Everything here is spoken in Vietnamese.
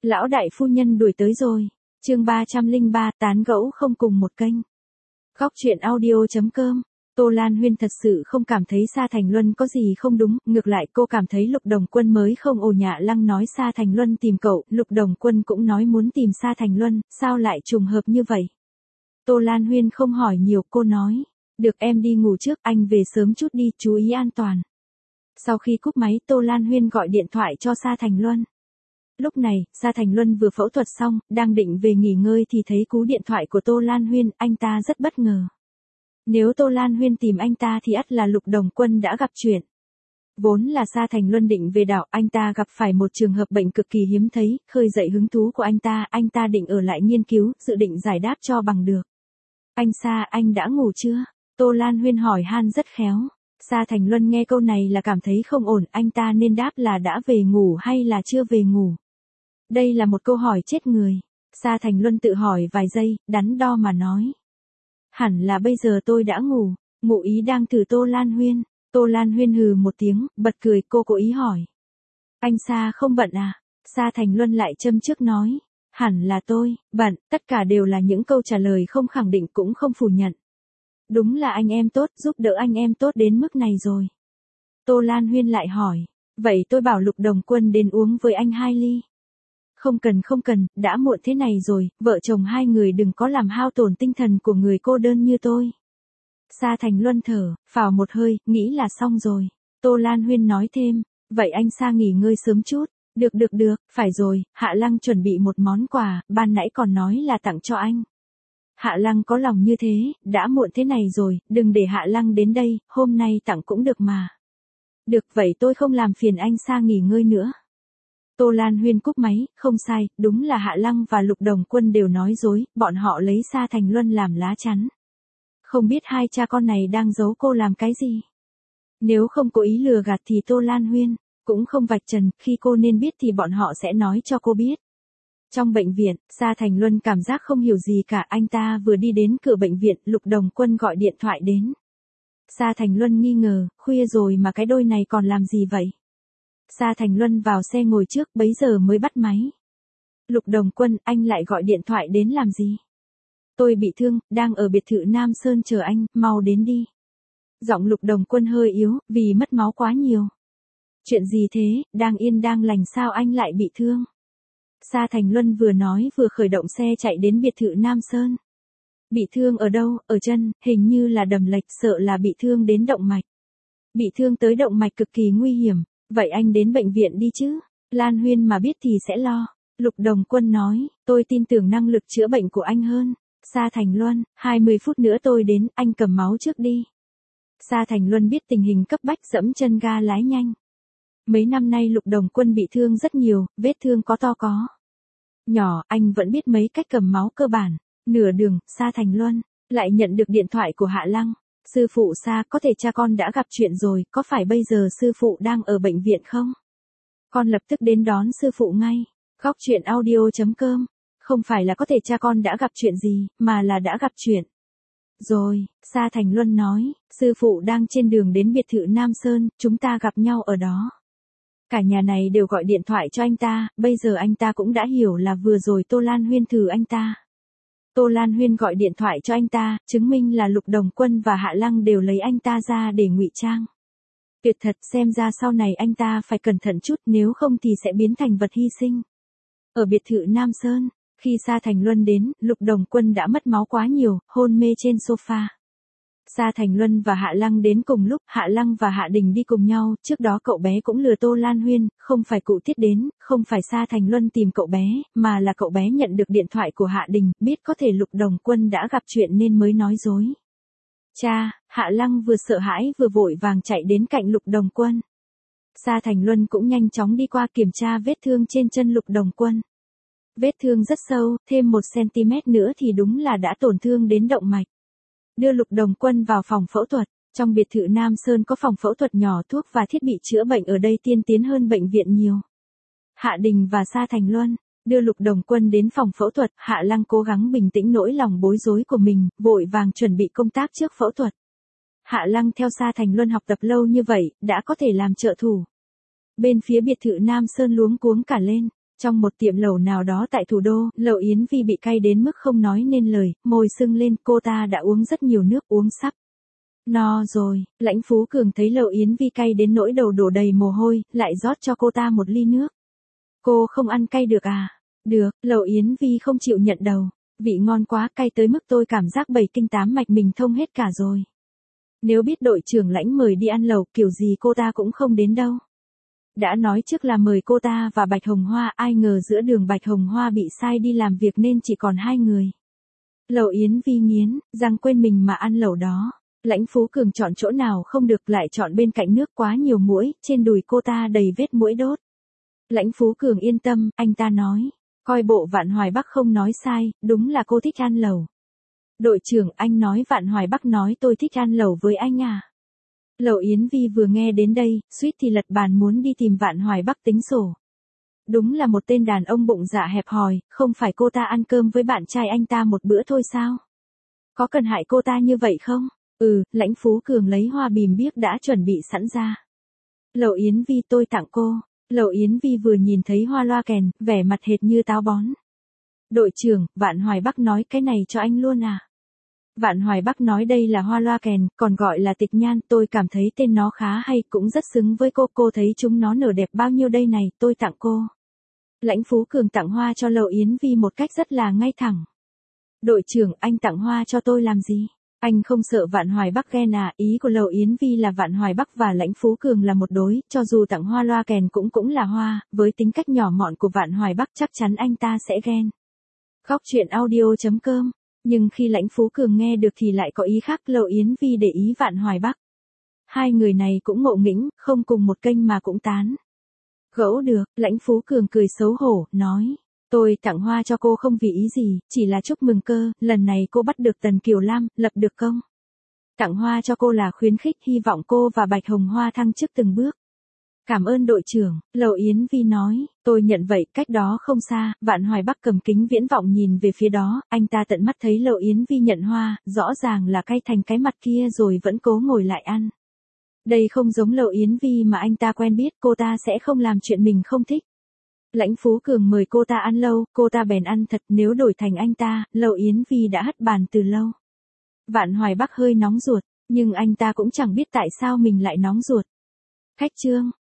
Lão đại phu nhân đuổi tới rồi. Chương 303, tán gẫu không cùng một kênh. Góc truyện audio.com. Tô Lan Huyên thật sự không cảm thấy Sa Thành Luân có gì không đúng, ngược lại cô cảm thấy Lục Đồng Quân mới không ồ nhạ lăng nói Sa Thành Luân tìm cậu, Lục Đồng Quân cũng nói muốn tìm Sa Thành Luân, sao lại trùng hợp như vậy? Tô Lan Huyên không hỏi nhiều, cô nói, được em đi ngủ trước, anh về sớm chút đi, chú ý an toàn. Sau khi cúp máy Tô Lan Huyên gọi điện thoại cho Sa Thành Luân. Lúc này, Sa Thành Luân vừa phẫu thuật xong, đang định về nghỉ ngơi thì thấy cú điện thoại của Tô Lan Huyên, anh ta rất bất ngờ. Nếu Tô Lan Huyên tìm anh ta thì ắt là Lục Đồng Quân đã gặp chuyện. Vốn là Sa Thành Luân định về đảo, anh ta gặp phải một trường hợp bệnh cực kỳ hiếm thấy, khơi dậy hứng thú của anh ta định ở lại nghiên cứu, dự định giải đáp cho bằng được. Anh Sa, anh đã ngủ chưa? Tô Lan Huyên hỏi han rất khéo. Sa Thành Luân nghe câu này là cảm thấy không ổn, anh ta nên đáp là đã về ngủ hay là chưa về ngủ. Đây là một câu hỏi chết người. Sa Thành Luân tự hỏi vài giây, đắn đo mà nói. Hẳn là bây giờ tôi đã ngủ, ngụ ý đang thử Tô Lan Huyên. Tô Lan Huyên hừ một tiếng, bật cười, cô cố ý hỏi. Anh Sa không bận à? Sa Thành Luân lại châm chước nói. Hẳn là tôi, bận, tất cả đều là những câu trả lời không khẳng định cũng không phủ nhận. Đúng là anh em tốt, giúp đỡ anh em tốt đến mức này rồi. Tô Lan Huyên lại hỏi. Vậy tôi bảo Lục Đồng Quân đến uống với anh 2 ly. Không cần, đã muộn thế này rồi, vợ chồng hai người đừng có làm hao tổn tinh thần của người cô đơn như tôi. Sa Thành Luân thở phào một hơi, nghĩ là xong rồi. Tô Lan Huyên nói thêm, vậy anh Sa nghỉ ngơi sớm chút. Được, phải rồi, Hạ Lăng chuẩn bị một món quà, ban nãy còn nói là tặng cho anh. Hạ Lăng có lòng như thế, đã muộn thế này rồi, đừng để Hạ Lăng đến đây, hôm nay tặng cũng được mà. Được, vậy tôi không làm phiền anh Sa nghỉ ngơi nữa. Tô Lan Huyên cúp máy, không sai, đúng là Hạ Lăng và Lục Đồng Quân đều nói dối, bọn họ lấy Sa Thành Luân làm lá chắn. Không biết hai cha con này đang giấu cô làm cái gì? Nếu không cố ý lừa gạt thì Tô Lan Huyên cũng không vạch trần, khi cô nên biết thì bọn họ sẽ nói cho cô biết. Trong bệnh viện, Sa Thành Luân cảm giác không hiểu gì cả, anh ta vừa đi đến cửa bệnh viện, Lục Đồng Quân gọi điện thoại đến. Sa Thành Luân nghi ngờ, khuya rồi mà cái đôi này còn làm gì vậy? Sa Thành Luân vào xe ngồi trước, bấy giờ mới bắt máy. Lục Đồng Quân, anh lại gọi điện thoại đến làm gì? Tôi bị thương, đang ở biệt thự Nam Sơn chờ anh, mau đến đi. Giọng Lục Đồng Quân hơi yếu, vì mất máu quá nhiều. Chuyện gì thế, đang yên đang lành sao anh lại bị thương? Sa Thành Luân vừa nói vừa khởi động xe chạy đến biệt thự Nam Sơn. Bị thương ở đâu? Ở chân, hình như là đầm lệch, sợ là bị thương đến động mạch. Bị thương tới động mạch cực kỳ nguy hiểm, vậy anh đến bệnh viện đi chứ? Lan Huyên mà biết thì sẽ lo. Lục Đồng Quân nói, tôi tin tưởng năng lực chữa bệnh của anh hơn. Sa Thành Luân, 20 phút nữa tôi đến, anh cầm máu trước đi. Sa Thành Luân biết tình hình cấp bách, dẫm chân ga lái nhanh. Mấy năm nay Lục Đồng Quân bị thương rất nhiều, vết thương có to có nhỏ, anh vẫn biết mấy cách cầm máu cơ bản. Nửa đường, Sa Thành Luân lại nhận được điện thoại của Hạ Lăng. Sư phụ Sa, có thể cha con đã gặp chuyện rồi, có phải bây giờ sư phụ đang ở bệnh viện không? Con lập tức đến đón sư phụ ngay. Góc truyện audio.com. Không phải là có thể cha con đã gặp chuyện gì, mà là đã gặp chuyện. Rồi, Sa Thành Luân nói, sư phụ đang trên đường đến biệt thự Nam Sơn, chúng ta gặp nhau ở đó. Cả nhà này đều gọi điện thoại cho anh ta, bây giờ anh ta cũng đã hiểu là vừa rồi Tô Lan Huyên thử anh ta. Tô Lan Huyên gọi điện thoại cho anh ta, chứng minh là Lục Đồng Quân và Hạ Lăng đều lấy anh ta ra để ngụy trang. Tuyệt thật, xem ra sau này anh ta phải cẩn thận chút, nếu không thì sẽ biến thành vật hy sinh. Ở biệt thự Nam Sơn, khi Sa Thành Luân đến, Lục Đồng Quân đã mất máu quá nhiều, hôn mê trên sofa. Sa Thành Luân và Hạ Lăng đến cùng lúc, Hạ Lăng và Hạ Đình đi cùng nhau, trước đó cậu bé cũng lừa Tô Lan Huyên, không phải cụ Tiết đến, không phải Sa Thành Luân tìm cậu bé, mà là cậu bé nhận được điện thoại của Hạ Đình, biết có thể Lục Đồng Quân đã gặp chuyện nên mới nói dối. Cha, Hạ Lăng vừa sợ hãi vừa vội vàng chạy đến cạnh Lục Đồng Quân. Sa Thành Luân cũng nhanh chóng đi qua kiểm tra vết thương trên chân Lục Đồng Quân. Vết thương rất sâu, thêm 1cm nữa thì đúng là đã tổn thương đến động mạch. Đưa Lục Đồng Quân vào phòng phẫu thuật. Trong biệt thự Nam Sơn có phòng phẫu thuật nhỏ, thuốc và thiết bị chữa bệnh ở đây tiên tiến hơn bệnh viện nhiều. Hạ Đình và Sa Thành Luân đưa Lục Đồng Quân đến phòng phẫu thuật, Hạ Lăng cố gắng bình tĩnh nỗi lòng bối rối của mình, vội vàng chuẩn bị công tác trước phẫu thuật. Hạ Lăng theo Sa Thành Luân học tập lâu như vậy, đã có thể làm trợ thủ. Bên phía biệt thự Nam Sơn luống cuống cả lên. Trong một tiệm lẩu nào đó tại thủ đô, Lậu Yến Vi bị cay đến mức không nói nên lời, môi sưng lên, cô ta đã uống rất nhiều nước, uống sắp no rồi. Lãnh Phú Cường thấy Lậu Yến Vi cay đến nỗi đầu đổ đầy mồ hôi, lại rót cho cô ta một ly nước. Cô không ăn cay được à? Được, Lậu Yến Vi không chịu nhận đầu. Vị ngon quá, cay tới mức tôi cảm giác 7 kinh 8 mạch mình thông hết cả rồi. Nếu biết đội trưởng Lãnh mời đi ăn lẩu kiểu gì cô ta cũng không đến đâu. Đã nói trước là mời cô ta và Bạch Hồng Hoa, ai ngờ giữa đường Bạch Hồng Hoa bị sai đi làm việc nên chỉ còn 2 người. Lậu Yến Vi nghiến răng quên mình mà ăn lẩu đó. Lãnh Phú Cường chọn chỗ nào không được lại chọn bên cạnh nước, quá nhiều muỗi, trên đùi cô ta đầy vết muỗi đốt. Lãnh Phú Cường yên tâm, anh ta nói, coi bộ Vạn Hoài Bắc không nói sai, đúng là cô thích ăn lẩu. Đội trưởng, anh nói Vạn Hoài Bắc nói tôi thích ăn lẩu với anh à? Lậu Yến Vi vừa nghe đến đây, suýt thì lật bàn muốn đi tìm Vạn Hoài Bắc tính sổ. Đúng là một tên đàn ông bụng dạ hẹp hòi, không phải cô ta ăn cơm với bạn trai anh ta một bữa thôi sao? Có cần hại cô ta như vậy không? Lãnh Phú Cường lấy hoa bìm biếc đã chuẩn bị sẵn ra. Lậu Yến Vi, tôi tặng cô. Lậu Yến Vi vừa nhìn thấy hoa loa kèn, vẻ mặt hệt như táo bón. Đội trưởng, Vạn Hoài Bắc nói cái này cho anh luôn à? Vạn Hoài Bắc nói đây là hoa loa kèn, còn gọi là tịch nhan, tôi cảm thấy tên nó khá hay, cũng rất xứng với cô thấy chúng nó nở đẹp bao nhiêu đây này, tôi tặng cô. Lãnh Phú Cường tặng hoa cho Lậu Yến Vi một cách rất là ngay thẳng. Đội trưởng, anh tặng hoa cho tôi làm gì? Anh không sợ Vạn Hoài Bắc ghen à? Ý của Lậu Yến Vi là Vạn Hoài Bắc và Lãnh Phú Cường là một đối, cho dù tặng hoa loa kèn cũng là hoa, với tính cách nhỏ mọn của Vạn Hoài Bắc chắc chắn anh ta sẽ ghen. Khóc chuyện audio.com. Nhưng khi Lãnh Phú Cường nghe được thì lại có ý khác, Lậu Yến Vi để ý Vạn Hoài Bắc. Hai người này cũng ngộ nghĩnh, không cùng một kênh mà cũng tán gẫu được. Lãnh Phú Cường cười xấu hổ, nói, tôi tặng hoa cho cô không vì ý gì, chỉ là chúc mừng cơ, lần này cô bắt được Tần Kiều Lam, lập được công. Tặng hoa cho cô là khuyến khích, hy vọng cô và Bạch Hồng Hoa thăng chức từng bước. Cảm ơn đội trưởng, Lậu Yến Vi nói, tôi nhận vậy, cách đó không xa, Vạn Hoài Bắc cầm kính viễn vọng nhìn về phía đó, anh ta tận mắt thấy Lậu Yến Vi nhận hoa, rõ ràng là cay thành cái mặt kia rồi vẫn cố ngồi lại ăn. Đây không giống Lậu Yến Vi mà anh ta quen biết, cô ta sẽ không làm chuyện mình không thích. Lãnh Phú Cường mời cô ta ăn lâu, cô ta bèn ăn thật, nếu đổi thành anh ta, Lậu Yến Vi đã hất bàn từ lâu. Vạn Hoài Bắc hơi nóng ruột, nhưng anh ta cũng chẳng biết tại sao mình lại nóng ruột. Khách trương.